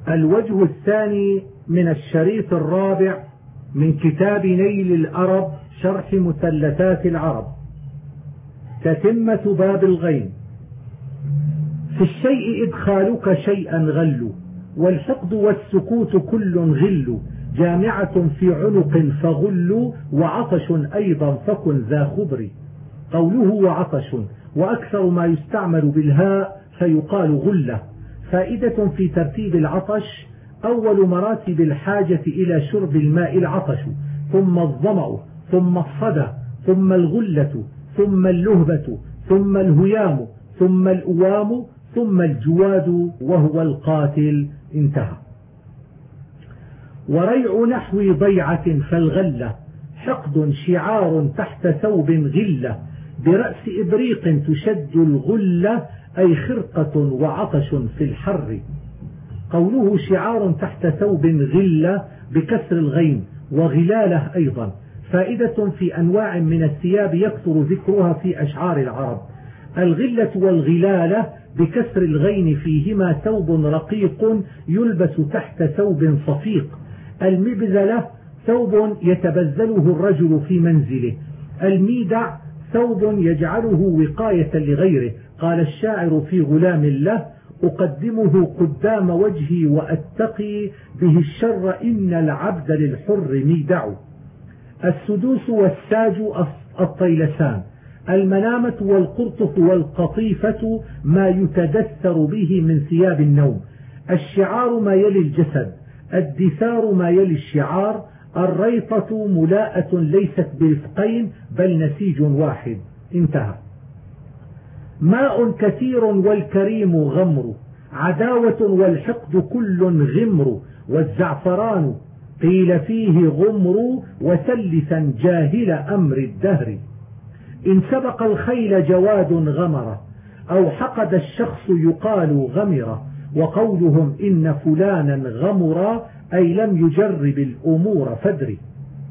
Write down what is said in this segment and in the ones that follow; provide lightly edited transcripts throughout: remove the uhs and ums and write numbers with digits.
الوجه الثاني من الشريط الرابع من كتاب نيل الأرب شرح مثلثات العرب. تتمة باب الغين. في الشيء إدخالك شيئا غل، والحقد والسكوت كل غل، جامعة في عنق فغل، وعطش أيضا فكن ذا خبر. قوله وعطش، وأكثر ما يستعمل بالهاء فيقال غلة. فائدة في ترتيب العطش: أول مراتب الحاجة إلى شرب الماء العطش، ثم الظمأ، ثم الصدى، ثم الغلة، ثم اللهبة، ثم الهيام، ثم الأوام، ثم الجواد وهو القاتل. انتهى. وريع نحو ضيعة فالغلة، حقد شعار تحت ثوب غلة، برأس إبريق تشد الغلة، أي خرقة وعطش في الحر. قوله شعار تحت ثوب غلة بكسر الغين، وغلالة أيضا. فائدة في أنواع من الثياب يكثر ذكرها في أشعار العرب. الغلة والغلالة بكسر الغين فيهما ثوب رقيق يلبس تحت ثوب صفيق. المبذلة ثوب يتبذله الرجل في منزله. الميدع ثوب يجعله وقاية لغيره. قال الشاعر في غلام له: أقدمه قدام وجهي وأتقي به الشر، إن العبد للحر ميدع. السدوس والساج الطيلسان. المنامة والقرطف والقطيفة ما يتدثر به من ثياب النوم. الشعار ما يلي الجسد. الدثار ما يلي الشعار. الريطة ملاءة ليست برفقين بل نسيج واحد. انتهى. ماء كثير والكريم غمر، عداوة والحقد كل غمر، والزعفران قيل فيه غمر، وثلثا جاهل أمر الدهر. إن سبق الخيل جواد غمر، أو حقد الشخص يقال غمر. وقولهم إن فلانا غمر أي لم يجرب الأمور فدري.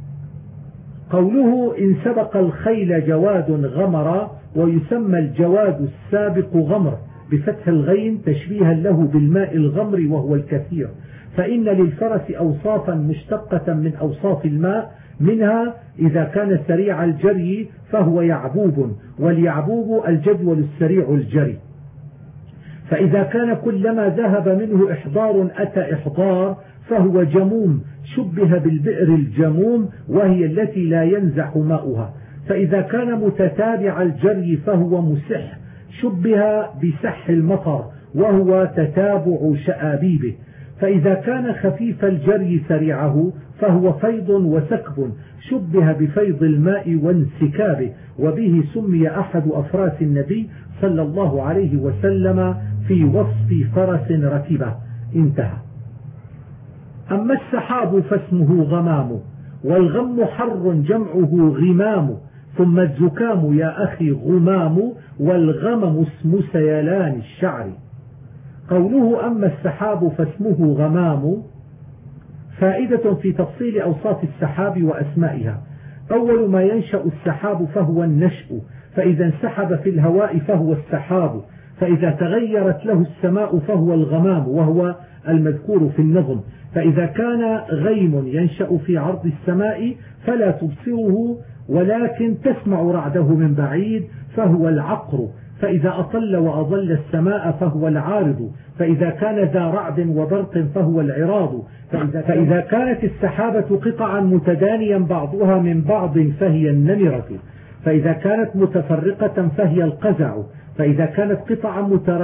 قوله إن سبق الخيل جواد غمر، ويسمى الجواد السابق غمر بفتح الغين تشبيها له بالماء الغمر وهو الكثير. فإن للفرس أوصافا مشتقة من أوصاف الماء، منها إذا كان سريع الجري فهو يعبوب، واليعبوب الجدول السريع الجري. فإذا كان كلما ذهب منه إحضار أتى إحضار فهو جموم، شبه بالبئر الجموم وهي التي لا ينزح ماؤها. فإذا كان متتابع الجري فهو مسح، شبه بسح المطر وهو تتابع شآبيبه. فإذا كان خفيف الجري سريعه فهو فيض وسكب، شبه بفيض الماء وانسكابه. وبه سمي أحد أفراس النبي صلى الله عليه وسلم في وصف فرس ركبه. انتهى. أما السحاب فاسمه غمام، والغم حر جمعه غمام، ثم الزكام يا أخي غمام، والغمم اسم سيلان الشعر. قوله أما السحاب فاسمه غمام، فائدة في تفصيل أوصاف السحاب وأسمائها. أول ما ينشأ السحاب فهو النشأ، فإذا انسحب في الهواء فهو السحاب، فإذا تغيرت له السماء فهو الغمام وهو المذكور في النظم. فإذا كان غيم ينشأ في عرض السماء فلا تبصره ولكن تسمع رعده من بعيد فهو العقر، فإذا أطل وأظل السماء فهو العارض، فإذا كان ذا رعد وبرق فهو العراض. فإذا كانت السحابة قطعا متدانيا بعضها من بعض فهي النمرة، فإذا كانت متفرقة فهي القزع، فإذا كانت قطعا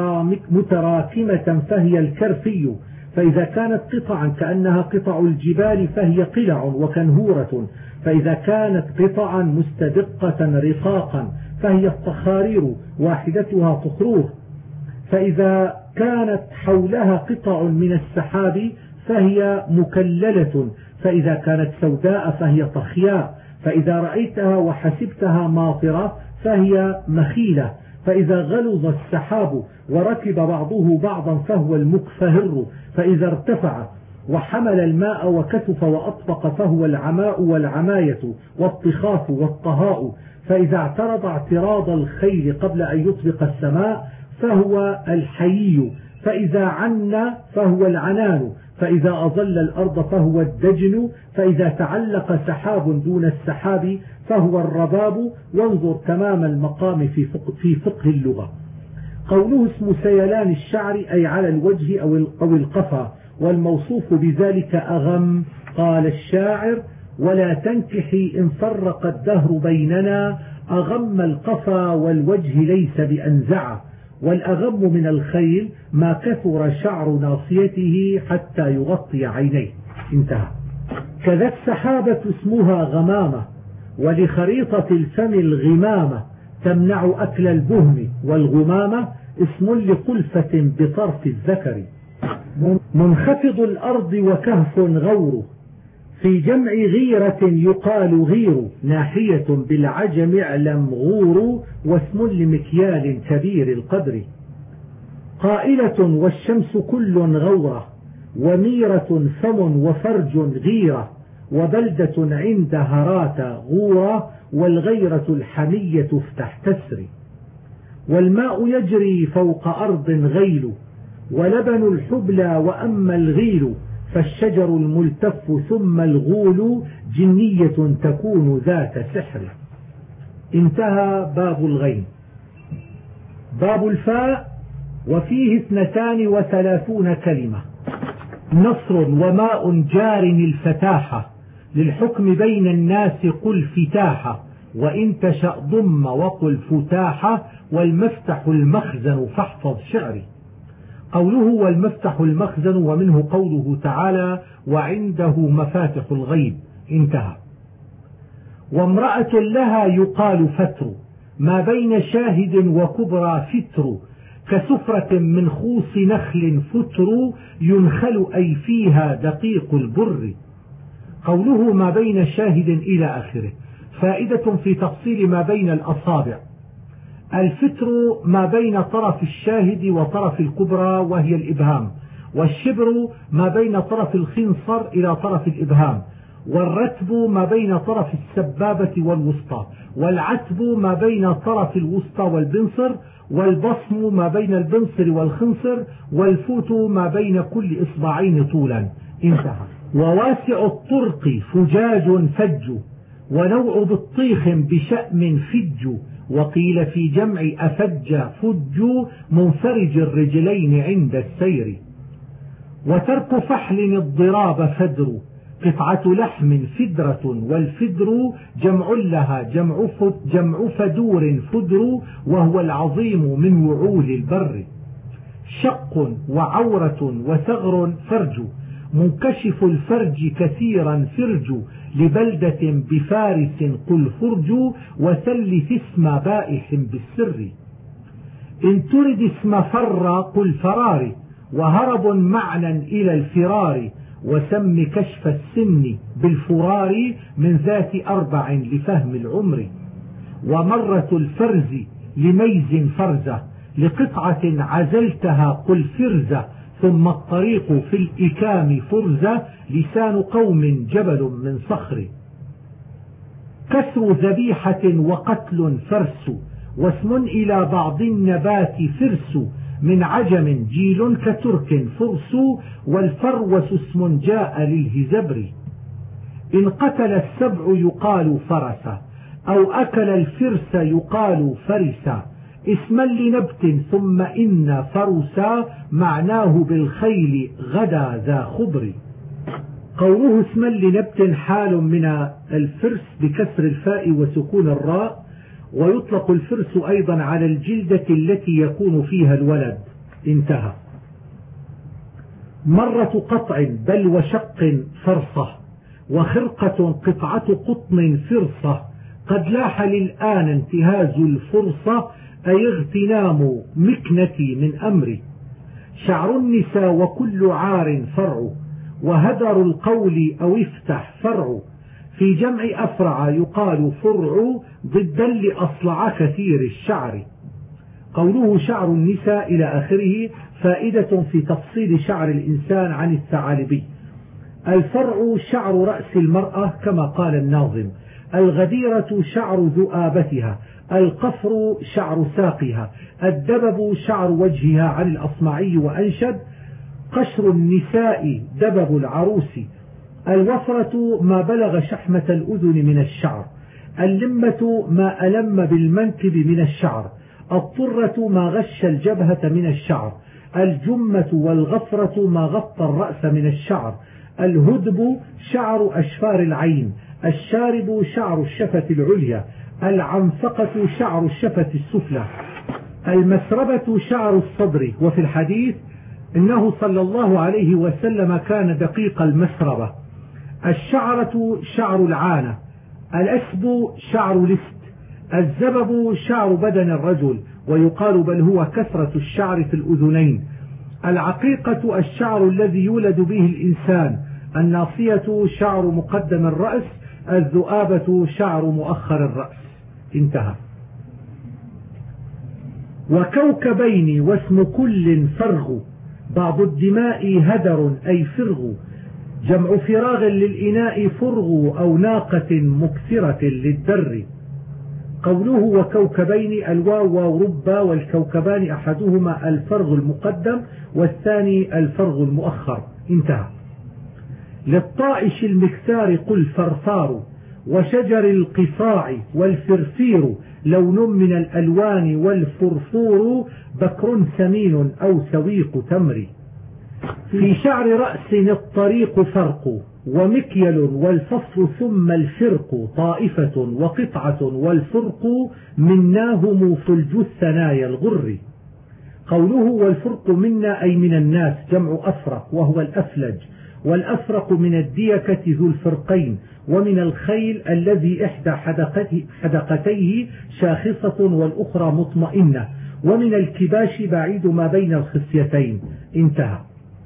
متراكمة فهي الكرفي، فإذا كانت قطعا كأنها قطع الجبال فهي قلع وكنهورة، فإذا كانت قطعا مستدقة رقاقا فهي الطخارير واحدتها طخروه، فإذا كانت حولها قطع من السحاب فهي مكللة، فإذا كانت سوداء فهي طخياء، فإذا رأيتها وحسبتها ماطرة فهي مخيلة، فإذا غلظ السحاب وركب بعضه بعضا فهو المكفهر، فإذا ارتفع وحمل الماء وكثف وأطبق فهو العماء والعماية والطخاف والطهاء، فإذا اعترض اعتراض الخيل قبل أن يطبق السماء فهو الحيي، فإذا عن فهو العنان، فإذا أظل الأرض فهو الدجن، فإذا تعلق سحاب دون السحاب فهو الرباب. وانظر تمام المقام في فقه اللغة. قوله اسم سيلان الشعر أي على الوجه أو القفا، والموصوف بذلك أغم. قال الشاعر: ولا تنكحي إن فرق الدهر بيننا، أغم القفا والوجه ليس بأنزع. والأغم من الخيل ما كثر شعر ناصيته حتى يغطي عينيه. انتهى. كذا السحابة اسمها غمامة، ولخريطة الفم الغمامة تمنع أكل البهم، والغمامة اسم لقلفة بطرف الذكر. منخفض الأرض وكهف غور، في جمع غيرة يقال غير، ناحية بالعجم اعلم غور، واسم لمكيال كبير القدر. قائلة والشمس كل غورة، وميرة فم وفرج غيرة، وبلدة عند هرات غورة، والغيرة الحمية افتح تسري. والماء يجري فوق أرض غيل، ولبن الحبلى وأما الغيل، فالشجر الملتف ثم الغول، جنية تكون ذات سحر. انتهى باب الغين. باب الفاء، وفيه 32 كلمة. نصر وماء جار الفتاحة، للحكم بين الناس قل فتاحة، وإن تشأ ضم وقل فتاحة، والمفتح المخزن فاحفظ شعري. قوله والمفتح المخزن، ومنه قوله تعالى وعنده مفاتح الغيب. انتهى. وامرأة لها يقال فتر، ما بين شاهد وكبرى فتر، كسفرة من خوص نخل فتر، ينخل أي فيها دقيق البر. قوله ما بين شاهد إلى آخره، فائدة في تفصيل ما بين الأصابع. الفتر ما بين طرف الشاهد وطرف الكبرى وهي الإبهام، والشبر ما بين طرف الخنصر إلى طرف الإبهام، والرتب ما بين طرف السبابة والوسطى، والعتب ما بين طرف الوسطى والبنصر، والبصم ما بين البنصر والخنصر، والفوت ما بين كل إصبعين طولا. انتهى. وواسع الطرق فجاج فج، ونوع بالطيخ بشأم فج، وقيل في جمع أفج فج، منفرج الرجلين عند السير. وترك فحل الضراب فدر، قطعة لحم فدرة، والفدر جمع لها جمع فدور فدر، وهو العظيم من وعول البر. شق وعورة وثغر فرج، منكشف الفرج كثيرا فرج، لبلدة بفارس قل فرج، وثلث اسم بائح بالسر. إن ترد اسم فر قل فرار، وهرب معنى إلى الفرار، وسم كشف السن بالفرار، من ذات 4 لفهم العمر. ومرة الفرز لميز فرزة، لقطعة عزلتها قل فرزة، ثم الطريق في الإكام فرزة، لسان قوم جبل من صخر. كسر ذبيحة وقتل فرس، واسم إلى بعض النبات فرس، من عجم جيل كترك فرس، والفروس اسم جاء للهزبر. إن قتل السبع يقال فرس، أو أكل الفرس يقال فرسا، اسما لنبت ثم إن فرسا، معناه بالخيل غدا ذا خبر. قوله اسما لنبت حال من الفرس بكسر الفاء وسكون الراء، ويطلق الفرس أيضا على الجلدة التي يكون فيها الولد. انتهى. مرة قطع بل وشق فرصة، وخرقة قطعة قطن فرصة، قد لاح للآن انتهاز الفرصة، أي اغتنام مكنتي من أمري. شعر النساء وكل عار فرع، وهدر القول أو افتح فرع، في جمع أفرع يقال فرع، ضدا لأصلع كثير الشعر. قوله شعر النساء إلى آخره، فائدة في تفصيل شعر الإنسان عن الثعالبي. الفرع شعر رأس المرأة كما قال الناظم، الغديرة شعر ذؤابتها، القفر شعر ساقها، الدبب شعر وجهها عن الأصمعي وأنشد، قشر النساء دبب العروس، الوفرة ما بلغ شحمة الأذن من الشعر، اللمة ما ألم بالمنكب من الشعر، الطرة ما غش الجبهة من الشعر، الجمة والغفرة ما غطى الرأس من الشعر، الهدب شعر أشفار العين، الشارب شعر الشفة العليا، العنفقة شعر الشفة السفلى، المسربة شعر الصدر. وفي الحديث إنه صلى الله عليه وسلم كان دقيق المسربة. الشعرة شعر العانة، الأسب شعر لست، الزبب شعر بدن الرجل، ويقال بل هو كثرة الشعر في الأذنين. العقيقة الشعر الذي يولد به الإنسان، الناصية شعر مقدم الرأس، الذؤابة شعر مؤخر الرأس. انتهى. وكوكبين واسم كل فرغ، بعض الدماء هدر أي فرغ، جمع فراغ للإناء فرغ أو ناقة مكثرة للدر. قوله وكوكبين الواو وربا، والكوكبان أحدهما الفرغ المقدم والثاني الفرغ المؤخر. انتهى. للطائش المكثار قل فرفار، وشجر القصاع والفرفير لون من الألوان، والفرفور بكر سمين أو سويق تمر. في شعر رأس الطريق فرق، ومكيل والفصل ثم الفرق، طائفة وقطعة والفرق مناهم فلج الثنايا الغر. قوله والفرق منا أي من الناس، جمع أفرق وهو الأفلج، والأفرق من الديكة ذو الفرقين، ومن الخيل الذي إحدى حدقتيه شاخصة والأخرى مطمئنة، ومن الكباش بعيد ما بين الخصيتين. انتهى.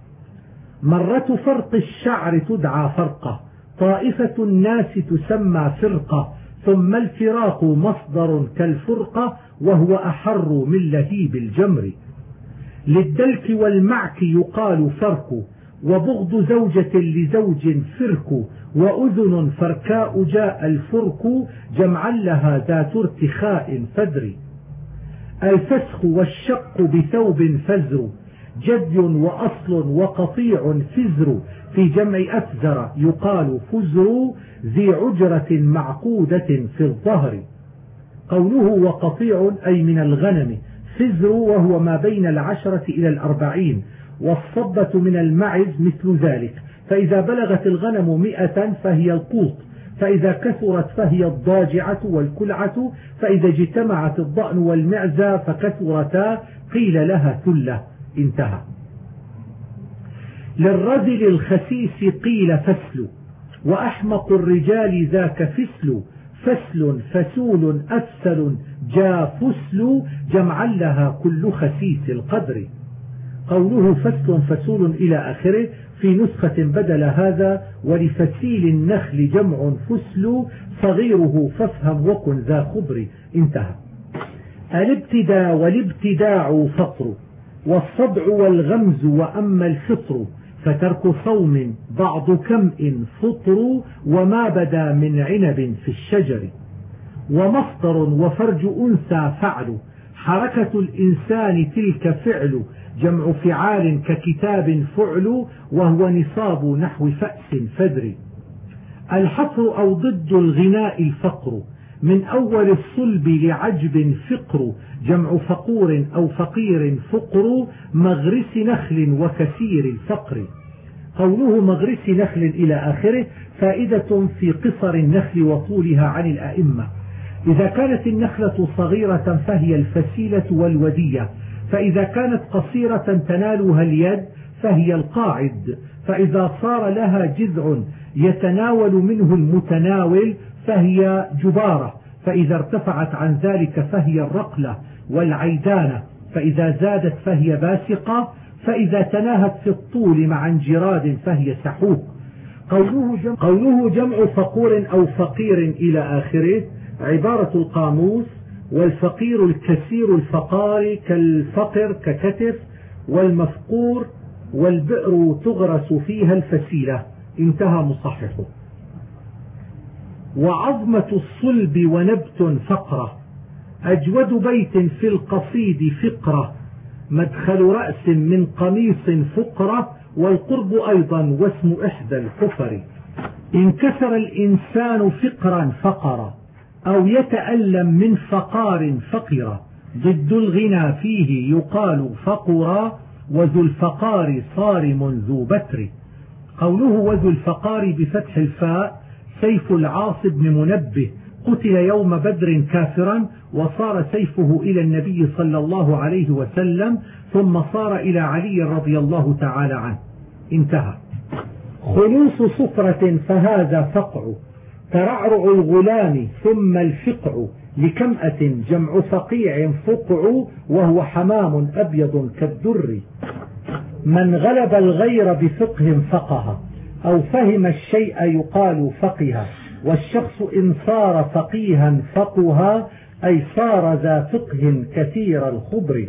مرة فرق الشعر تدعى فرقة، طائفة الناس تسمى فرقة، ثم الفراق مصدر كالفرقة وهو أحر من لهيب الجمر. للدلك والمعك يقال فرق، وبغض زوجة لزوج فرك، وأذن فركاء جاء الفرك، جمعا لها ذات ارتخاء فدر. الفسخ والشق بثوب فزر، جدي وأصل وقطيع فزر، في جمع أفزر يقال فزر، ذي عجرة معقودة في الظهر. قوله وقطيع أي من الغنم، فزر وهو ما بين 10 إلى 40، والصبة من المعز مثل ذلك، فإذا بلغت الغنم 100 فهي القوط، فإذا كثرت فهي الضاجعة والكلعة، فإذا اجتمعت الضأن والمعزى فكثرتا قيل لها ثلة. انتهى. للرذل الخسيس قيل فسل، وأحمق الرجال ذاك فسل، فسل فسول أفسل جا فسل، جمعا لها كل خسيس القدر. قوله فسل فسول إلى آخره، في نسخة بدل هذا ولفسيل النخل جمع فسل، صغيره فافهم وكن ذا خضر. انتهى. الابتداء والابتداع فطر، والصدع والغمز، وأما الفطر فترك صوم بعض كمء فطر، وما بدا من عنب في الشجر. ومصدر وفرج أنثى فعل، حركة الإنسان تلك فعل، جمع فعال ككتاب فعل، وهو نصاب نحو فأس فدر. الحفر أو ضد الغناء الفقر، من أول الصلب لعجب فقر، جمع فقور أو فقير فقر، مغرس نخل وكثير الفقر. قوله مغرس نخل إلى آخره فائدة في قصر النخل وطولها عن الأئمة. إذا كانت النخلة صغيرة فهي الفسيلة والودية، فإذا كانت قصيرة تنالها اليد فهي القاعد، فإذا صار لها جذع يتناول منه المتناول فهي جبارة، فإذا ارتفعت عن ذلك فهي الرقلة والعيدانة، فإذا زادت فهي باسقة، فإذا تناهت في الطول مع انجراد فهي سحوق. قوله جمع فقور أو فقير إلى آخره عبارة القاموس، والفقير الكثير الفقار كالفقر ككتف، والمفقور والبئر تغرس فيها الفسيلة. انتهى مصححه. وعظمة الصلب ونبت فقرة، أجود بيت في القصيد فقرة، مدخل رأس من قميص فقرة، والقرب أيضا واسم إحدى الحفر. إن كسر الإنسان فقرا فقرا، أو يتألم من فقار فقرا، ضد الغنى فيه يقال فقرا، وذو الفقار صارم ذو بتر. قوله وذو الفقار بفتح الفاء سيف العاص بن منبه، قتل يوم بدر كافرا، وصار سيفه إلى النبي صلى الله عليه وسلم، ثم صار إلى علي رضي الله تعالى عنه. انتهى. خلوص صفرة فهذا فقع، ترعرع الغلام ثم الفقع، لكمأة جمع فقيع فقع، وهو حمام أبيض كالدر. من غلب الغير بفقه فقه، أو فهم الشيء يقال فقه، والشخص إن صار فقيها فقها، أي صار ذا فقه كثير الخبر.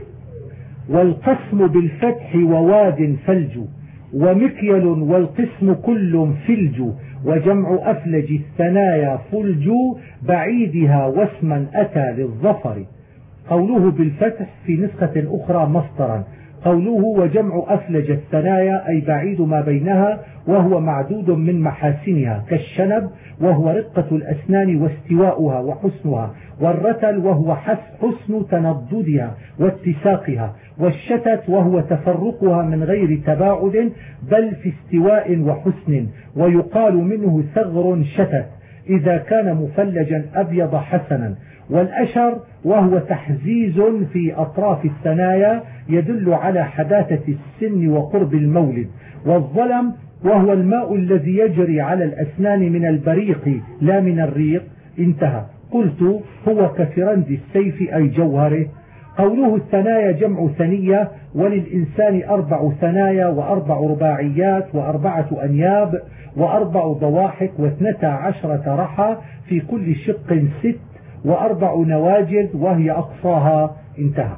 والقسم بالفتح وواد فلج، ومكيل والقسم كل فلج، وجمع أفلج الثنايا فلج، بعيدها واسما أتى للظفر. قوله بالفتح في نسخة أخرى مصدرا. قوله وجمع أفلج الثنايا أي بعيد ما بينها، وهو معدود من محاسنها، كالشنب وهو رقة الأسنان واستواؤها وحسنها، والرتل وهو حسن تنضدها واتساقها، والشتت وهو تفرقها من غير تباعد بل في استواء وحسن، ويقال منه ثغر شتت إذا كان مفلجا أبيض حسنا. والأشر وهو تحزيز في أطراف الثنايا يدل على حداثة السن وقرب المولد. والظلم وهو الماء الذي يجري على الأسنان من البريق لا من الريق. انتهى. قلت هو كفرند السيف أي جوهره. قوله الثنايا جمع ثنية، وللإنسان 4 ثنايا و4 رباعيات و4 أنياب و4 ضواحك و12 رحى، في كل شق 6 و4 نواجذ وهي أقصاها. انتهى.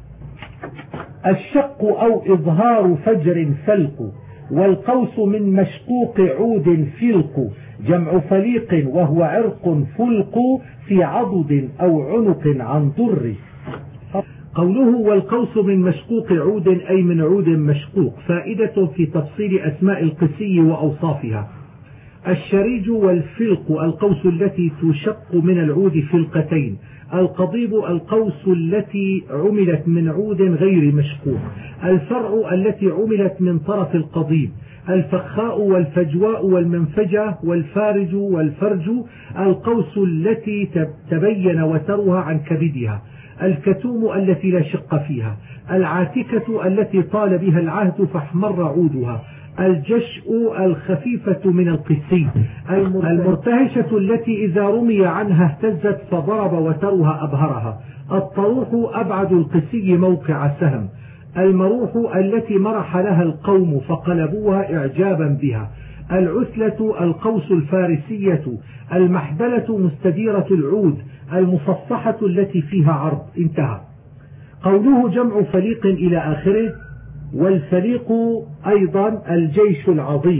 الشق أو إظهار فجر فلق، والقوس من مشقوق عود فلق، جمع فليق وهو عرق فلق، في عضد أو عنق عن ضر. قوله والقوس من مشقوق عود أي من عود مشقوق، فائدة في تفصيل أسماء القسي وأوصافها. الشريج والفلق القوس التي تشق من العود فلقتين، القضيب القوس التي عملت من عود غير مشقوق، الفرع التي عملت من طرف القضيب، الفخاء والفجواء والمنفجة والفارج والفرج القوس التي تبين وترها عن كبدها، الكتوم التي لا شق فيها، العاتكة التي طال بها العهد فاحمر عودها، الجشء الخفيفة من القسي، المرتهشة التي إذا رمي عنها اهتزت فضرب وترها أبهرها، الطروح أبعد القسي موقع سهم، المروح التي مرح لها القوم فقلبوها إعجابا بها، العسلة القوس الفارسية، المحبلة مستديرة العود، المصفحة التي فيها عرض. انتهى. قوله جمع فليق إلى آخره. والفليق أيضا الجيش العظيم.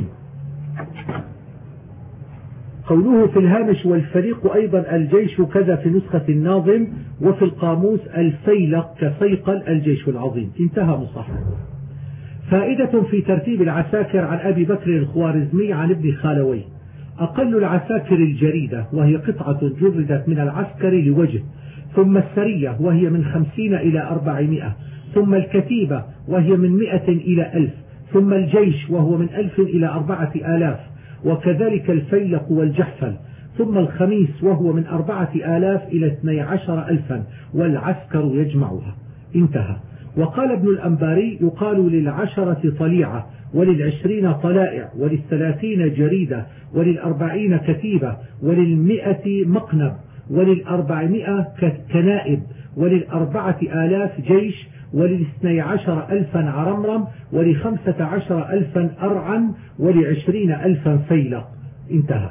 قوله في الهامش والفليق أيضا الجيش كذا في نسخة الناظم، وفي القاموس الفيلق كفيقل الجيش العظيم. انتهى مصحح. فائدة في ترتيب العساكر عن أبي بكر الخوارزمي عن ابن خالوي. أقل العساكر الجريدة وهي قطعة جردت من العسكر لوجه، ثم السرية وهي من 50 إلى 400، ثم الكتيبة وهي من 100 إلى 1000، ثم الجيش وهو من 1000 إلى 4000، وكذلك الفيلق والجحفل، ثم الخميس وهو من 4000 إلى 12000، والعسكر يجمعها. انتهى. وقال ابن الأنباري يقال لل10 طليعة، ول20 طلائع، ول30 جريدة، ول40 كتيبة، ول100 مقنب، ول400 كنائب، ول4000 جيش، ول12,000 عرمرم، ول15,000 أرعن، ول20,000 فيلق. انتهى.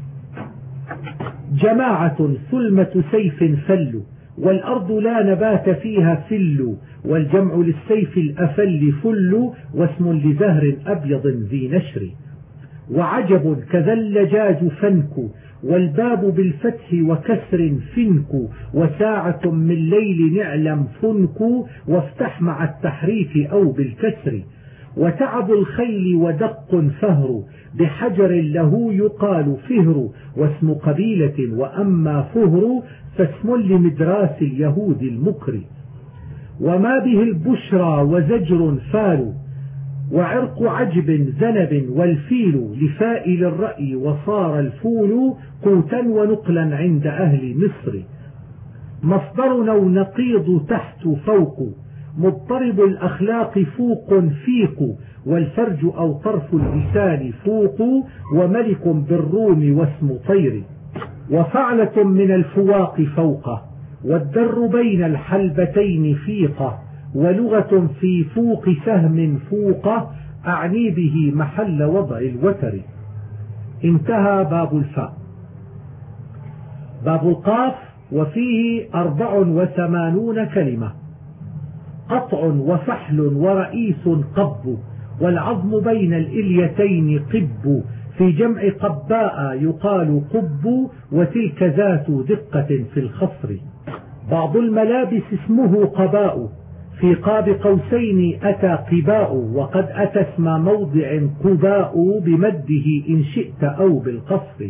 جماعة ثلمة سيف فل، والأرض لا نبات فيها فل، والجمع للسيف الأفل فل، واسم لزهر أبيض ذي نشر. وعجب كذا اللجاج فنك، والباب بالفتح وكسر فنك، وساعة من ليل نعلم فنك، وافتح مع التحريف أو بالكسر. وتعب الخيل ودق فهر، بحجر له يقال فهر، واسم قبيلة. وأما فهر فاسم لمدراس اليهود المكر. وما به البشرى وزجر فال، وعرق عجب ذنب والفيل، لفائل الرأي وصار الفول، قوتا ونقلا عند أهل مصر. مصدرنا ونقيض تحت فوق، مضطرب الأخلاق فوق فيق، والفرج أو طرف اللسان فوق، وملك بالروم واسم طير. وفعلة من الفواق فوقه، والدر بين الحلبتين فيقه، ولغة في فوق سهم فوقه، أعني به محل وضع الوتر. انتهى باب الفاء. باب القاف، وفيه 84 كلمة. قطع وفحل ورئيس قب، والعظم بين الإليتين قب، في جمع قباء يقال قب، وتلك ذات دقة في الخصر. بعض الملابس اسمه قباء، في قاب قوسين أتى قباء، وقد أتى اسم موضع قباء، بمده إن شئت أو بالقصر.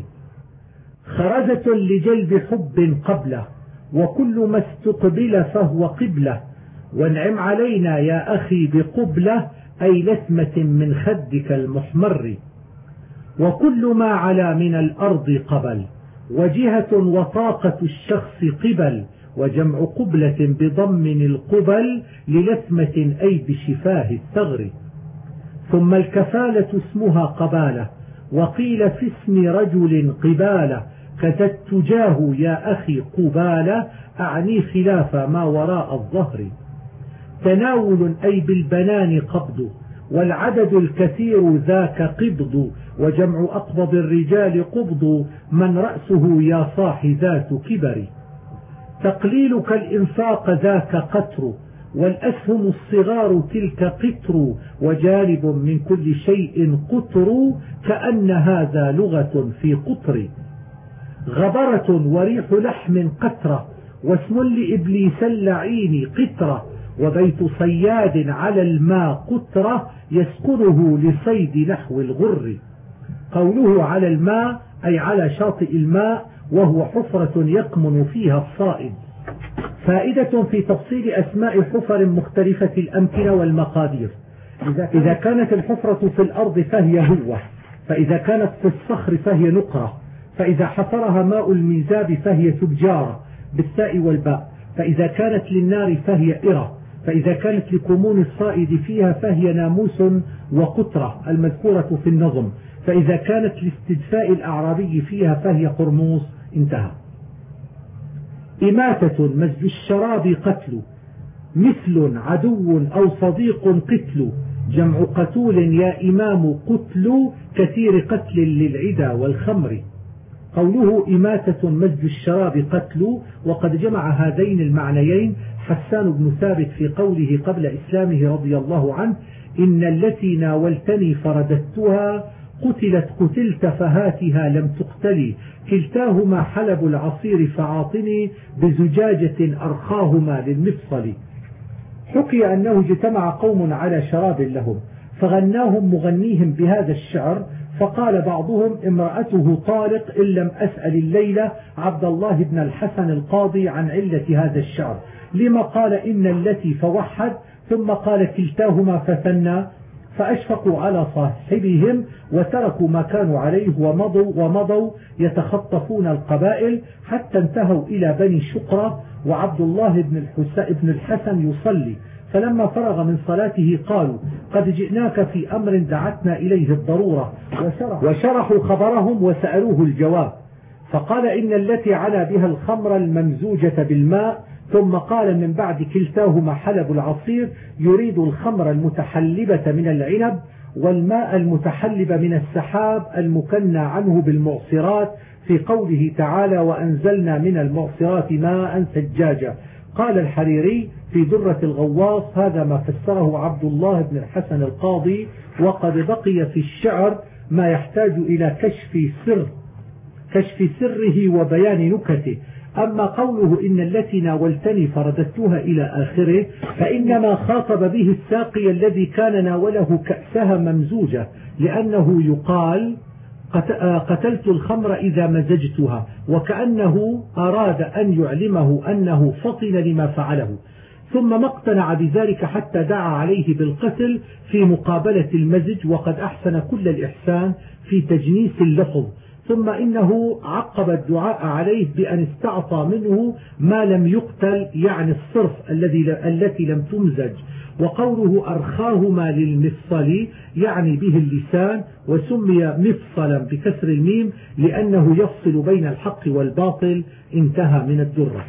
خرزة لجلب حب قبله، وكل ما استقبل فهو قبله، وانعم علينا يا أخي بقبله، أي لثمة من خدك المحمر. وكل ما علا من الأرض قبل، وجهة وطاقة الشخص قبل، وجمع قبلة بضم القبل، للثمة أي بشفاه الثغر. ثم الكفالة اسمها قبالة، وقيل في اسم رجل قبالة، كذا التجاه يا أخي قبالة، أعني خلاف ما وراء الظهر. تناول أي بالبنان قبض، والعدد الكثير ذاك قبض، وجمع أقبض الرجال قبض، من رأسه يا صاح ذات كبر. تقليلك الإنفاق ذاك قتر، والأسهم الصغار تلك قطر، وجانب من كل شيء قطر، كأن هذا لغة في قطر. غبرة وريح لحم قترة، واسم لإبليس اللعين قطرة، وبيت صياد على الماء قطرة، يسكنه لصيد نحو الغر. قوله على الماء أي على شاطئ الماء، وهو حفرة يكمن فيها الصائد. فائدة في تفصيل أسماء حفر مختلفة الأمكنة والمقادير. إذا كانت الحفرة في الأرض فهي هوة، فإذا كانت في الصخر فهي نقرة، فإذا حفرها ماء الميزاب فهي تبجارة بالتاء والباء، فإذا كانت للنار فهي إرة، فإذا كانت لكمون الصائد فيها فهي ناموس وقطرة المذكورة في النظم، فإذا كانت لاستدفاء الأعرابي فيها فهي قرموس. انتهى. إماتة مزج الشراب قتل، مثل عدو أو صديق قتل، جمع قتول يا إمام قتل، كثير قتل للعدا والخمر. قوله إماتة مزج الشراب قتل، وقد جمع هذين المعنيين حسان بن ثابت في قوله قبل إسلامه رضي الله عنه: إن التي ناولتني فرددتها، قتلت قتلت فهاتها لم تقتلي، كلتاهما حلب العصير فعاطني، بزجاجة أرخاهما للمفصل. حكي أنه اجتمع قوم على شراب لهم، فغناهم مغنيهم بهذا الشعر، فقال بعضهم: امرأته طالق إن لم أسأل الليلة عبد الله بن الحسن القاضي عن علة هذا الشعر، لما قال إن التي فوحد، ثم قال كلتاهما فثنى، فأشفقوا على صاحبهم وتركوا ما كانوا عليه ومضوا يتخطفون القبائل، حتى انتهوا إلى بني شقرة، وعبد الله بن الحسن يصلي، فلما فرغ من صلاته قالوا: قد جئناك في أمر دعتنا إليه الضرورة، وشرحوا خبرهم وسألوه الجواب، فقال: إن التي علا بها الخمر الممزوجة بالماء، ثم قال من بعد كلتاهما حلب العصير، يريد الخمر المتحلبة من العنب، والماء المتحلب من السحاب المكنى عنه بالمعصرات، في قوله تعالى: وأنزلنا من المعصرات ماء ثجاجا. قال الحريري في درة الغواص: هذا ما فسره عبد الله بن الحسن القاضي، وقد بقي في الشعر: ما يحتاج إلى كشف سره وبيان نكته. أما قوله إن التي ناولتني فرددتها إلى آخره فإنما خاطب به الساقي الذي كان ناوله كأسها ممزوجة، لأنه يقال قتلت الخمر إذا مزجتها، وكأنه أراد أن يعلمه أنه فطن لما فعله، ثم ما اقتنع بذلك حتى دعا عليه بالقتل في مقابلة المزج، وقد أحسن كل الإحسان في تجنيس اللفظ. ثم إنه عقب الدعاء عليه بأن استعطى منه ما لم يقتل، يعني الصرف التي لم تمزج. وقوله أرخاهما للمفصل يعني به اللسان، وسمي مفصلا بكسر الميم لأنه يفصل بين الحق والباطل. انتهى من الدرة.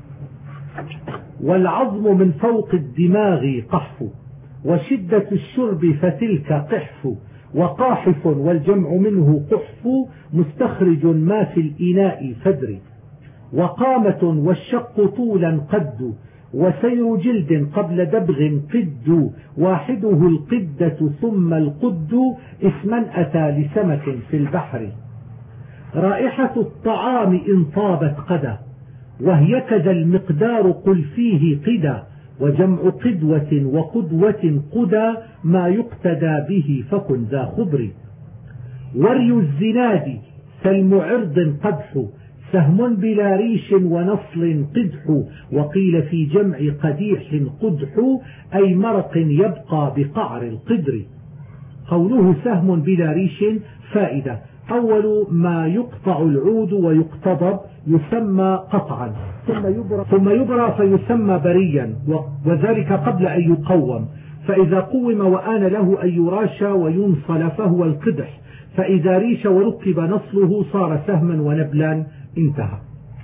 والعظم من فوق الدماغ قحف، وشدة الشرب فتلك قحف، وقاحف والجمع منه قحف، مستخرج ما في الإناء فدري. وقامة والشق طولا قد، وسير جلد قبل دبغ قد، واحده القدة ثم القد، اسما أتى لسمك في البحر. رائحة الطعام إن طابت قدى، وهي كذا المقدار قل فيه قدى، وجمع قدوة وقدوة قدى، ما يقتدى به فكن ذا خبر. وري الزناد سلم عرض قدح، سهم بلا ريش ونصل قدح، وقيل في جمع قديح قدح أي مرق يبقى بقعر القدر. قوله سهم بلا ريش فائدة: أول ما يقطع العود ويقتضب يسمى قطعا، ثم يبرى فيسمى بريا، وذلك قبل أن يقوم، فإذا قوم وآن له أن يراشى وينصل فهو القدح، فإذا ريش وركب نصله صار سهما ونبلا. انتهى.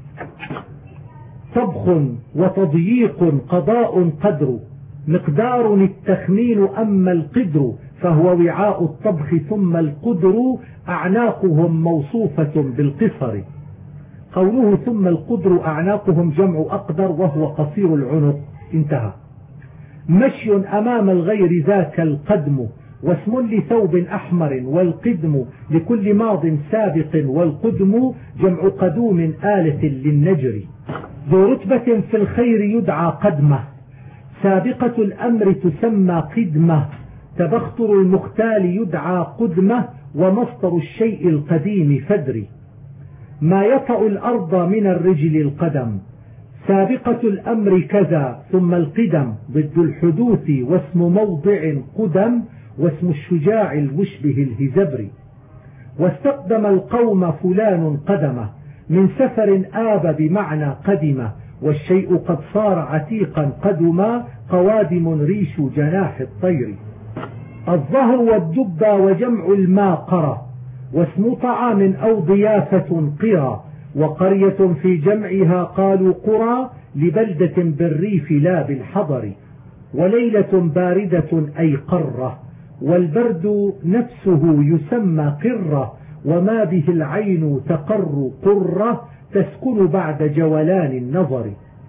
طبخ وتضييق قضاء قدر، مقدار التخمين أما القدر، فهو وعاء الطبخ، ثم القدر أعناقهم موصوفة بالقصر. قوله ثم القدر أعناقهم جمع أقدر وهو قصير العنق. انتهى. مشي أمام الغير ذاك القدم، واسم لثوب أحمر، والقدم لكل ماض سابق، والقدم جمع قدوم آلة للنجر. ذو رتبة في الخير يدعى قدمة، سابقة الأمر تسمى قدمة، تبختر المختال يدعى قدمة، ومصدر الشيء القديم فدري. ما يطأ الأرض من الرجل القدم، سابقة الأمر كذا، ثم القدم ضد الحدوث، واسم موضع قدم، واسم الشجاع المشبه الهزبر. واستقدم القوم فلان قدمه، من سفر آب بمعنى قدمه، والشيء قد صار عتيقا قدما، قوادم ريش جناح الطير. الظهر والدب وجمع الماء قرى، واسم طعام أو ضيافة قرى، وقرية في جمعها قالوا قرى، لبلدة بالريف لا بالحضر. وليلة باردة أي قرة، والبرد نفسه يسمى قرة، وما به العين تقر قرة، تسكن بعد جولان النظر.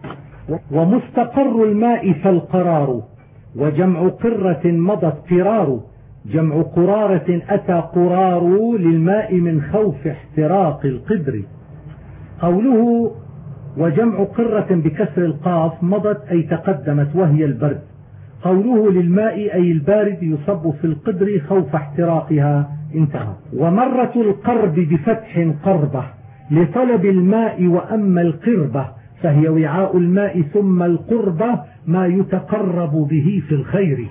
ومستقر الماء فالقرار، وجمع قرة مضت قرار، جمع قرارة أتى قرار، للماء من خوف احتراق القدر. قوله وجمع قرة بكسر القاف مضت أي تقدمت وهي البرد. قوله للماء أي البارد يصب في القدر خوف احتراقها. انتهى. ومرة القرب بفتح قربة لطلب الماء، وأما القربة فهي وعاء الماء، ثم القربة ما يتقرب به في الخير.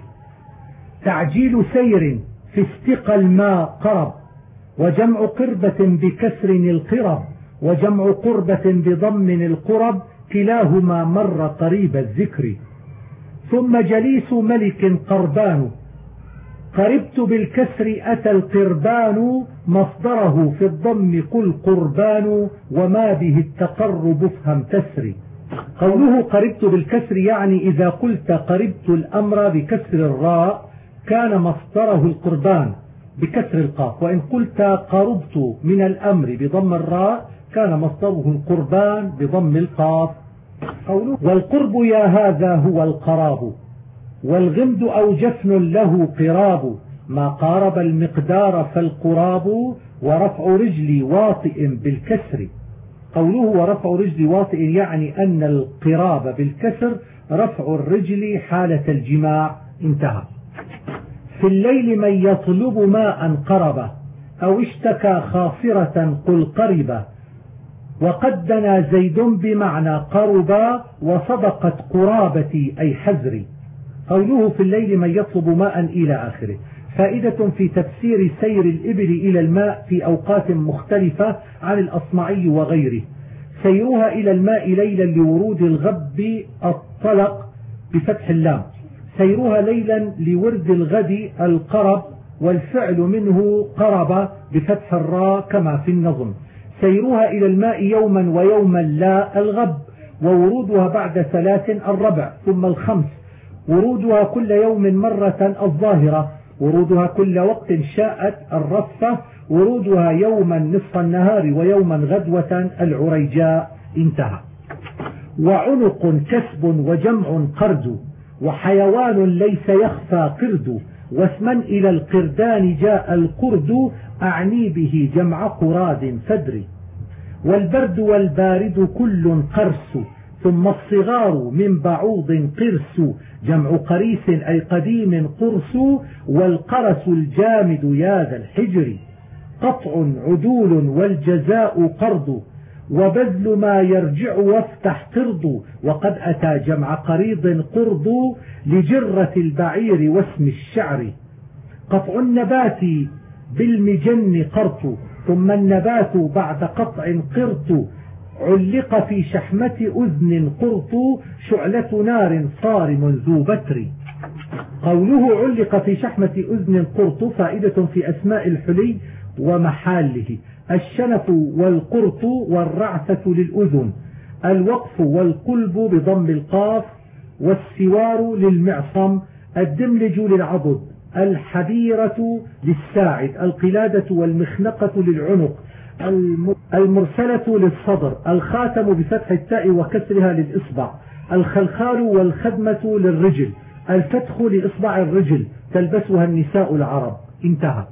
تعجيل سير في استقى الماء قرب، وجمع قربة بكسر القرب، وجمع قربة بضم القرب، كلاهما مر قريب الذكر. ثم جليس ملك قربان، قربت بالكسر أتى القربان، مصدره في الضم قل قربان، وما به التقرب افهم تسري. قوله قربت بالكسر يعني إذا قلت قربت الأمر بكسر الراء كان مصدره القربان بكسر القاف، وإن قلت قربت من الأمر بضم الراء كان مصدره القربان بضم القاف. قوله والقرب يا هذا هو القراب، والغمد أو جفن له قراب، ما قارب المقدار فالقراب ورفع رجلي واطئ بالكسر. قوله ورفع رجلي واطئ يعني أن القراب بالكسر رفع الرجل حالة الجماع. انتهى. في الليل من يطلب ماء قربه أو اشتكى خاصرة قل قربه وقد دنا زيد بمعنى قربا وصدقت قرابتي أي حزري. قوله في الليل من يطلب ماء إلى آخره. فائدة في تفسير سير الإبل إلى الماء في أوقات مختلفة عن الأصمعي وغيره. سيرها إلى الماء ليلا لورود الغب الطلق بفتح اللام، سيرها ليلا لورد الغد القرب والفعل منه قرب بفتح الراء كما في النظم. سيرها إلى الماء يوما ويوما لا الغب، وورودها بعد 3 الربع ثم الخمس، ورودها كل يوم مرة الظاهرة، ورودها كل وقت شاءت الرفة، ورودها يوما نصف النهار ويوما غدوة العريجاء. انتهى. وعنق كسب وجمع قرد وحيوان ليس يخفى قرد واسما إلى القردان جاء القرد أعني به جمع قراد فدري. والبرد والبارد كل قرس ثم الصغار من بعوض قرس جمع قريس أي قديم قرس والقرس الجامد يا ذا الحجر. قطع عدول والجزاء قرض وبذل ما يرجع وافتح قرض وقد أتى جمع قريض قرض لجرة البعير واسم الشعر. قطع النبات بالمجن قرط ثم النبات بعد قطع قرط علق في شحمة أذن قرط شعلة نار صارم ذو بتر. قوله علق في شحمة أذن قرط فائدة في أسماء الحلي ومحاله. الشنف والقرط والرعثة للأذن، الوقف والقلب بضم القاف، والسوار للمعصم، الدملج للعضد، الحبيرة للساعد، القلادة والمخنقة للعنق، المرسلة للصدر، الخاتم بفتح التاء وكسرها للإصبع، الخلخال والخدمة للرجل، الفتح لإصبع الرجل تلبسها النساء العرب. انتهى.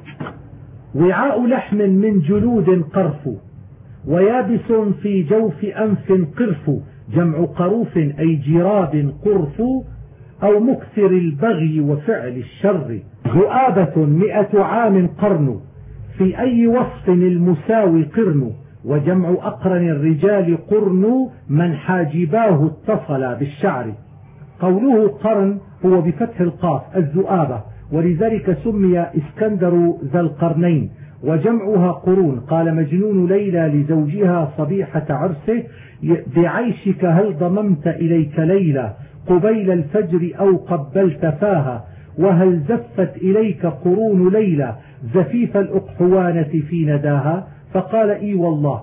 وعاء لحم من جلود قرف ويابس في جوف أنف قرف جمع قروف أي جراب قرف أو مكثر البغي وفعل الشر. ذؤابة 100 عام قرن في أي وصف المساوي قرن وجمع أقرن الرجال قرن من حاجباه اتصل بالشعر. قوله قرن هو بفتح القاف الذؤابة ولذلك سمي اسكندر ذا القرنين وجمعها قرون. قال مجنون ليلى لزوجها صبيحة عرسه بعيشك هل ضممت إليك ليلى قبيل الفجر أو قبلت فاها وهل زفت إليك قرون ليلى زفيف الأقحوانة في نداها. فقال إي والله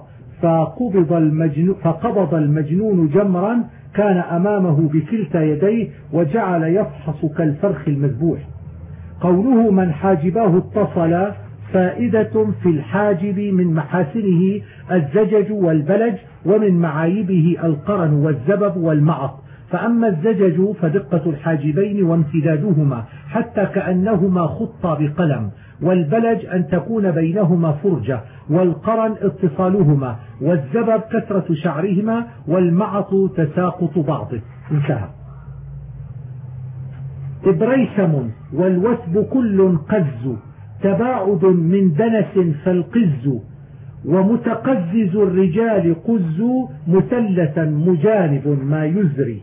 فقبض المجنون جمرا كان أمامه بكلتا يديه وجعل يفحص كالفرخ المذبوح. قوله من حاجباه اتصل فائدة في الحاجب من محاسنه الزجج والبلج ومن معايبه القرن والزبب والمعط. فأما الزجج فدقة الحاجبين وامتدادهما حتى كأنهما خطا بقلم، والبلج أن تكون بينهما فرجة، والقرن اتصالهما، والزبب كثرة شعرهما، والمعط تساقط بعضه. انتهى. إبريسم والوثب كل قز تباعد من دنس فالقز ومتقزز الرجال قز مثلثا مجانب ما يزري.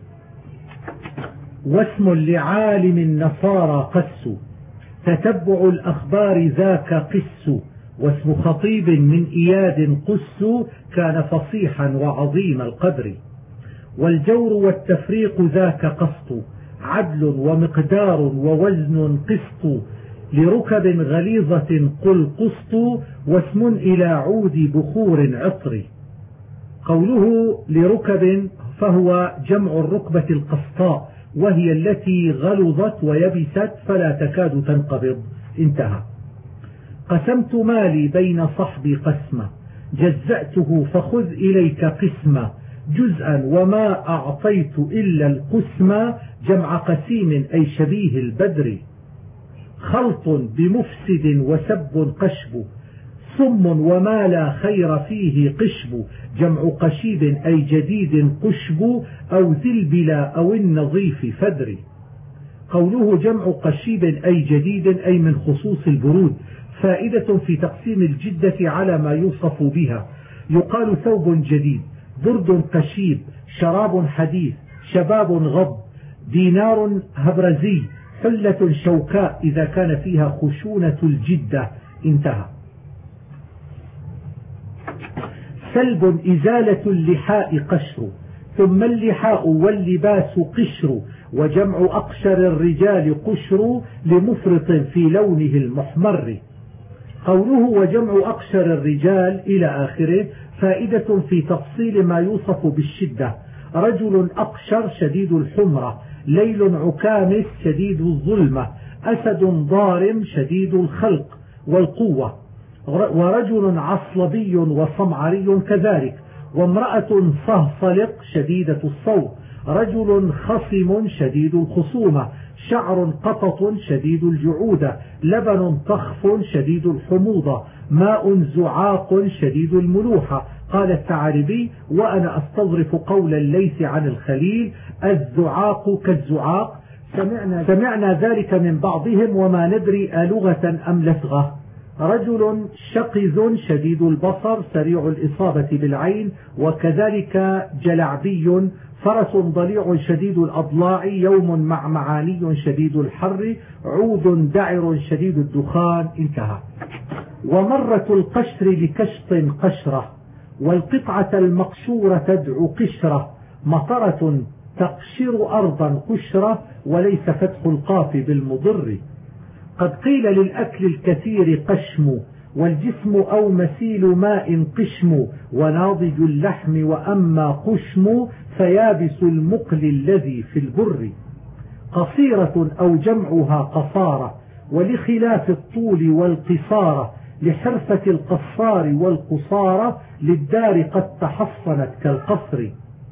واسم لعالم النصارى قس تتبع الأخبار ذاك قس واسم خطيب من إياد قس كان فصيحا وعظيم القدر. والجور والتفريق ذاك قسط عدل ومقدار ووزن قسط لركب غليظة قل قسط واسم إلى عود بخور عطر. قوله لركب فهو جمع الركبة القسطاء وهي التي غلظت ويبست فلا تكاد تنقبض. انتهى. قسمت مالي بين صحبي قسمة جزأته فخذ إليك قسمة جزءا وما أعطيت إلا القسمة جمع قسيم أي شبيه البدر. خلط بمفسد وسب قشب سم وما لا خير فيه قشب جمع قشيب أي جديد قشب أو ذي البلا أو النظيف فدري. قوله جمع قشيب أي جديد أي من خصوص البرود، فائدة في تقسيم الجدة على ما يوصف بها. يقال ثوب جديد، برد قشيب، شراب حديث، شباب غض، دينار هبرزي، حلة شوكاء إذا كان فيها خشونة الجدة. انتهى. سلب إزالة اللحاء قشر، ثم اللحاء واللباس قشر، وجمع أقشر الرجال قشر لمفرط في لونه المحمر. قوله وجمع أقشر الرجال إلى آخره فائدة في تفصيل ما يوصف بالشدة. رجل أقشر شديد الحمرة، ليل عكامس شديد الظلمة، أسد ضارم شديد الخلق والقوة، ورجل عصلبي وصمعري كذلك، وامرأة صهصلق شديدة الصوت، رجل خصم شديد الخصومة، شعر قطط شديد الجعودة، لبن طخف شديد الحموضة، ماء زعاق شديد الملوحة. قال الثعالبي: وأنا أستظرف قول الليث عن الخليل: الزعاق كالزعاق. سمعنا ذلك من بعضهم وما ندري ألغة أم لثغة. رجل شقز شديد البصر سريع الإصابة بالعين، وكذلك جلعبي، فرس ضليع شديد الأضلاع، يوم معمعاني شديد الحر، عود دعر شديد الدخان. انتهى. ومرة القشر لكشط قشرة، والقطعة المقشورة تدعو قشرة، مطرة تقشر أرضا قشرة، وليس فتح القاف بالمضر. قد قيل للأكل الكثير قشم، والجسم أو مسيل ماء قشم، وناضج اللحم وأما قشم فيابس المقل الذي في البر. قصيرة أو جمعها قصارة، ولخلاف الطول والقصارة، لحرفة القصار والقصارة، للدار قد تحصنت كالقصر.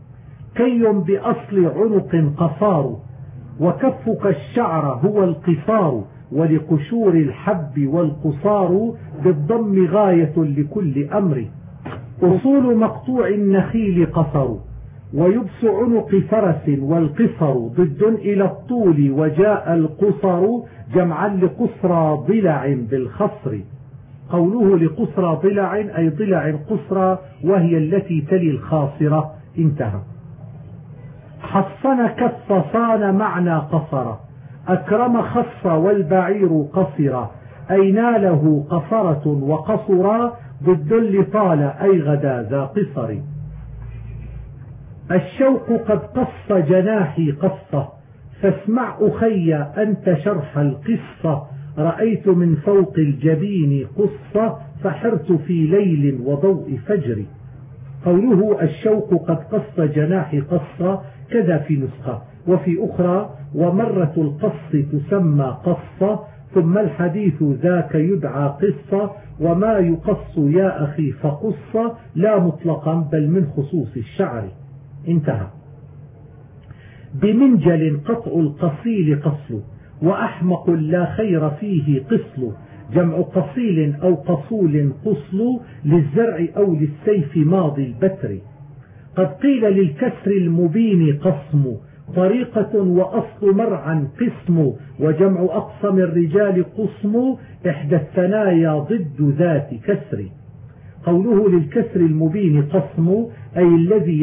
كي بأصل عنق قصار، وكفك الشعر هو القصار، ولقشور الحب والقصار، بالضم غاية لكل أمر. أصول مقطوع النخيل قصر، ويبس عنق فرس، والقصر ضد إلى الطول، وجاء القصر جمعا لقصرى ضلع بالخصر. قوله لقصرى ضلع أي ضلع قصرى، وهي التي تلي الخاصرة. انتهى. حصن كف صان معنى قصر، أكرم خص والبعير قصر، أي ناله قصرة وقصرا، ضد لطال أي غدا ذا قصر. الشوق قد قص جناحي قصة، فاسمع أخي أنت شرح القصة، رأيت من فوق الجبين قصة، فحرت في ليل وضوء فجر. قوله الشوق قد قص جناحي قصة كذا في نسخة، وفي أخرى ومرة القص تسمى قصة، ثم الحديث ذاك يدعى قصة، وما يقص يا أخي فقصة، لا مطلقا بل من خصوص الشعر. انتهى. بمنجل قطع القصيل قصل، وأحمق لا خير فيه قصل، جمع قصيل أو قصول قصل، للزرع أو للسيف ماضي البتر. قد قيل للكسر المبين قصم، طريقة وأصل مرعا قسم، وجمع أقسم الرجال قسم، إحدى الثنايا ضد ذات كسر. قوله للكسر المبين قسم أي الذي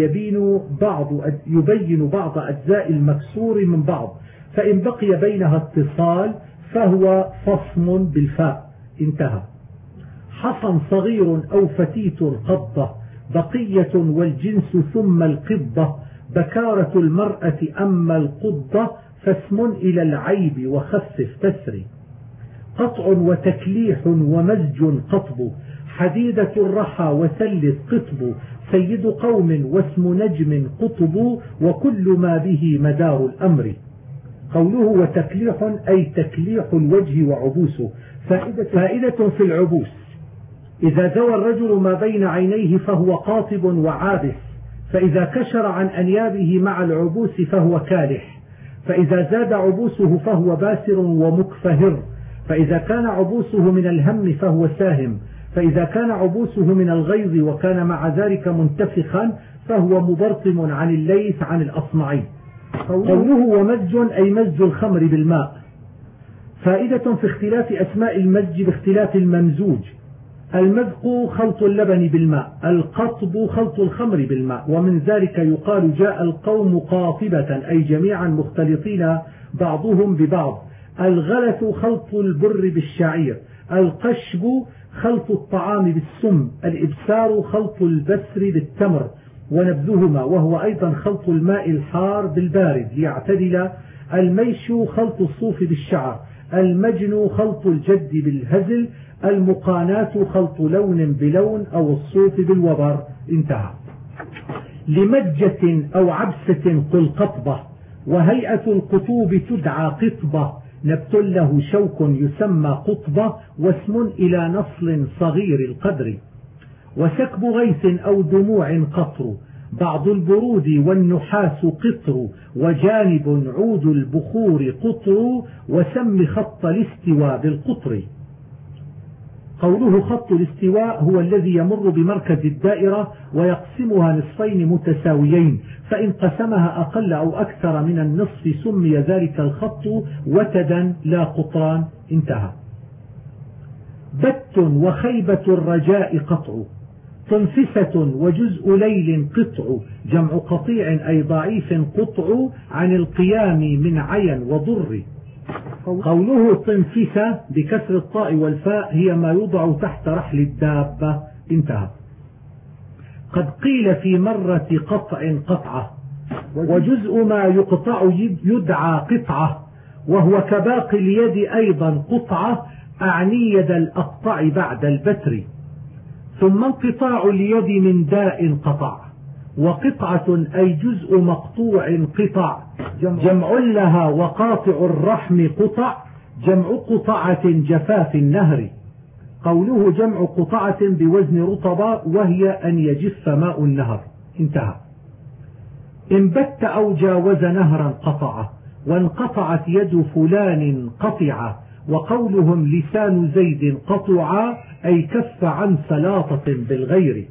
يبين بعض أجزاء المكسور من بعض، فإن بقي بينها اتصال فهو فصم بالفاء. انتهى. حصن صغير أو فتيت قضة، بقية والجنس ثم القضة، بكارة المرأة أما القضة، فاسم إلى العيب وخفف تسري. قطع وتكليح ومزج قطب، حديدة الرحى وثلث قطب، سيد قوم واسم نجم قطب، وكل ما به مدار الأمر. قوله وتكليح أي تكليح الوجه وعبوسه. فائدة في العبوس: إذا زوى الرجل ما بين عينيه فهو قاطب وعابس، فإذا كشر عن أنيابه مع العبوس فهو كالح، فإذا زاد عبوسه فهو باسر ومكفهر، فإذا كان عبوسه من الهم فهو ساهم، فإذا كان عبوسه من الغيظ وكان مع ذلك منتفخا فهو مبرطم عن الليث عن الأصمعي. قوله ومزج أي مزج الخمر بالماء. فائدة في اختلاف أسماء المزج باختلاف الممزوج. المذق خلط اللبن بالماء، القطب خلط الخمر بالماء، ومن ذلك يقال جاء القوم قاطبة أي جميعا مختلطين بعضهم ببعض. الغلث خلط البر بالشعير، القشب خلط الطعام بالسم، الإبسار خلط البسر بالتمر ونبذهما وهو أيضا خلط الماء الحار بالبارد ليعتدل، الميش خلط الصوف بالشعر، المجن خلط الجد بالهزل، المقانات خلط لون بلون أو الصوف بالوبر. انتهى. لمجة أو عبسة قل قطبة، وهيئة القطوب تدعى قطبة، نبت له شوك يسمى قطبة، واسم إلى نصل صغير القدر. وسكب غيث أو دموع قطر، بعض البرود والنحاس قطر، وجانب عود البخور قطر، وسم خط الاستواء بالقطر. قوله خط الاستواء هو الذي يمر بمركز الدائرة ويقسمها نصفين متساويين، فإن قسمها أقل أو أكثر من النصف سمي ذلك الخط وتدا لا قطران. انتهى. بت وخيبة الرجاء قطع، تنفسة وجزء ليل قطع، جمع قطيع أي ضعيف قطع عن القيام من عين وضر. قوله تنفسة بكسر الطاء والفاء هي ما يوضع تحت رحل الدابة. انتهى. قد قيل في مرة قطع قطعة، وجزء ما يقطع يدعى قطعة، وهو كباقي اليد أيضا قطعة، أعني يد الأقطع بعد البتر. ثم انقطاع اليد من داء قطع، وقطعة أي جزء مقطوع قطع، جمع لها وقاطع الرحم قطع، جمع قطعة جفاف النهر. قوله جمع قطعة بوزن رطبة وهي أن يجف ماء النهر. انتهى. إن بت أو جاوز نهرا قطع، وانقطعت يد فلان قطع، وقولهم لسان زيد قطع أي كف عن سلاطة بالغير.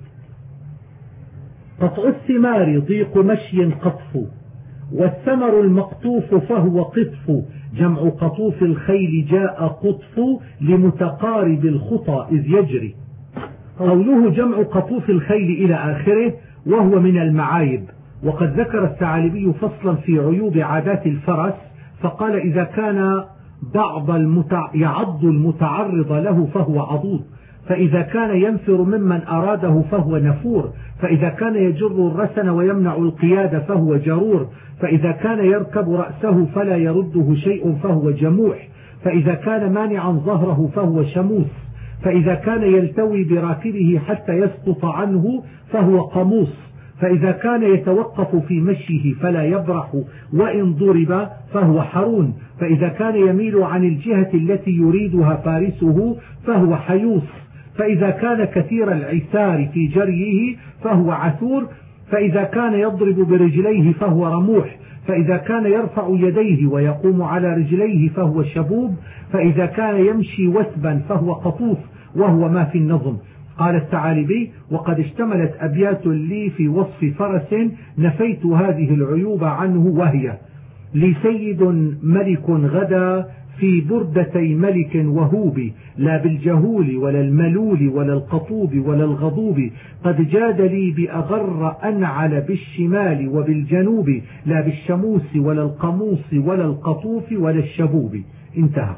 قطع الثمار ضيق مشي قطف، والثمر المقطوف فهو قطف، جمع قطوف الخيل جاء قطف لمتقارب الخطى إذ يجري. قوله جمع قطوف الخيل إلى آخره وهو من المعايب. وقد ذكر الثعالبي فصلا في عيوب عادات الفرس فقال إذا كان بعض يعض المتعرض له فهو عضوض، فإذا كان ينفر ممن أراده فهو نفور، فإذا كان يجر الرسن ويمنع القيادة فهو جرور، فإذا كان يركب رأسه فلا يرده شيء فهو جموح، فإذا كان مانعا ظهره فهو شموس، فإذا كان يلتوي براكبه حتى يسقط عنه فهو قموس، فإذا كان يتوقف في مشيه فلا يبرح وإن ضرب فهو حرون، فإذا كان يميل عن الجهة التي يريدها فارسه فهو حيوس، فإذا كان كثير العثار في جريه فهو عثور، فإذا كان يضرب برجليه فهو رموح، فإذا كان يرفع يديه ويقوم على رجليه فهو شبوب، فإذا كان يمشي وثبا فهو قطوف، وهو ما في النظم. قال الثعالبي وقد اشتملت أبيات لي في وصف فرس نفيت هذه العيوب عنه، وهي لي سيد ملك غدا في بردتي ملك وهوب، لا بالجهول ولا الملول ولا القطوب ولا الغضوب، قد جاد لي بأغر أنعل بالشمال وبالجنوب، لا بالشموس ولا القموس ولا القطوف ولا الشبوب. انتهى.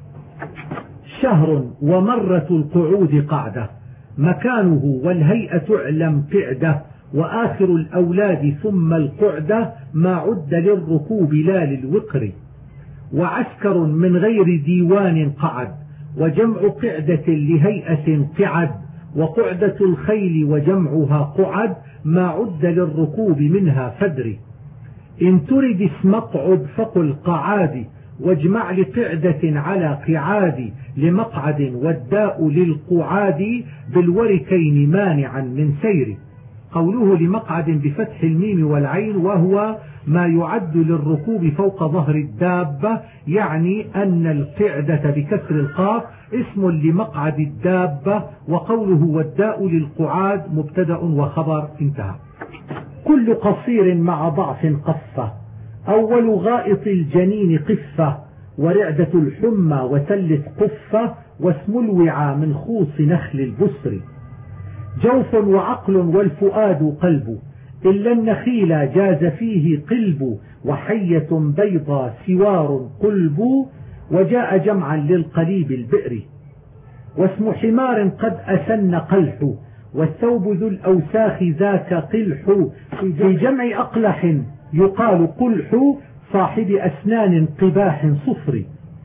شهر ومرة القعود قعدة، مكانه والهيئة اعلم قعدة، وآخر الأولاد ثم القعدة ما عد للركوب لا للوقر. وعسكر من غير ديوان قعد، وجمع قعدة لهيئة قعد، وقعدة الخيل وجمعها قعد ما عد للركوب منها فدر. إن ترد اسم اقعد فقل قعاد، واجمع لقعدة على قعاد، لمقعد والداء للقعاد بالوركين مانعا من سير. قوله لمقعد بفتح الميم والعين وهو ما يعد للركوب فوق ظهر الدابة، يعني أن القعدة بكسر القاف اسم لمقعد الدابة، وقوله والداء للقعاد مبتدأ وخبر انتهى. كل قصير مع ضعف قصة، أول غائط الجنين قفة، ورعدة الحمى وتلت قفة، واسم الوعى من خوص نخل البسر. جوف وعقل والفؤاد قلب، إلا النخيل جاز فيه قلب، وحية بيضى سوار قلب، وجاء جمعا للقليب البئر. واسم حمار قد أسن قلح، والثوب ذو الأوساخ ذاك قلح، في جمع أقلح يقال قلح، صاحب أسنان قباح صفر.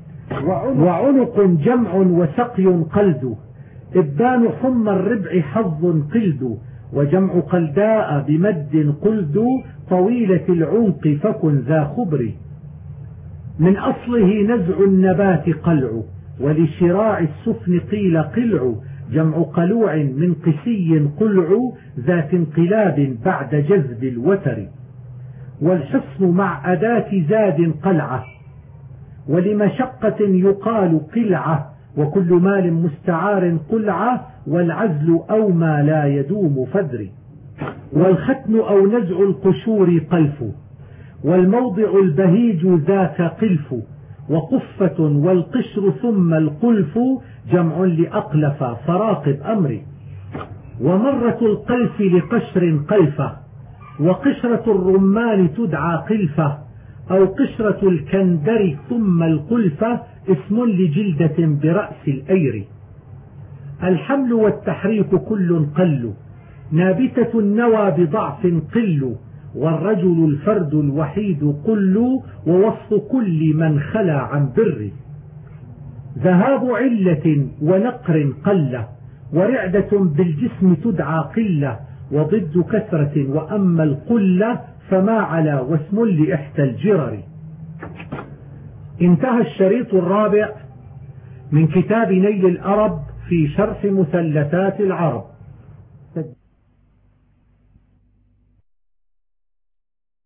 وعنق جمع وسقي قلد، إبان حمى الربع حظ قلد، وجمع قلداء بمد قلد، طويلة العنق فكن ذا خبر. من أصله نزع النبات قلع، ولشراع السفن قيل قلع، جمع قلوع من قسي قلع، ذات انقلاب بعد جذب الوتر. والحصن مع أداة زاد قلعة، ولمشقة يقال قلعة، وكل مال مستعار قلعة، والعزل أو ما لا يدوم فدر. والختن أو نزع القشور قلف، والموضع البهيج ذاك قلف، وقفة والقشر ثم القلف، جمع لأقلف فراقب أمري. ومرة القلف لقشر قلفة، وقشرة الرمان تدعى قلفة، أو قشرة الكندر ثم القلفة، اسم لجلدة برأس الأير. الحمل والتحريك كل قل، نابتة النوى بضعف قل، والرجل الفرد الوحيد قل، ووصف كل من خلا عن بر. ذهاب علة ونقر قلة، ورعدة بالجسم تدعى قلة، وضد كثرة، وأما القلة فما على واسم لإحدى الجرر. انتهى الشريط الرابع من كتاب نيل الأرب في شرح مثلثات العرب.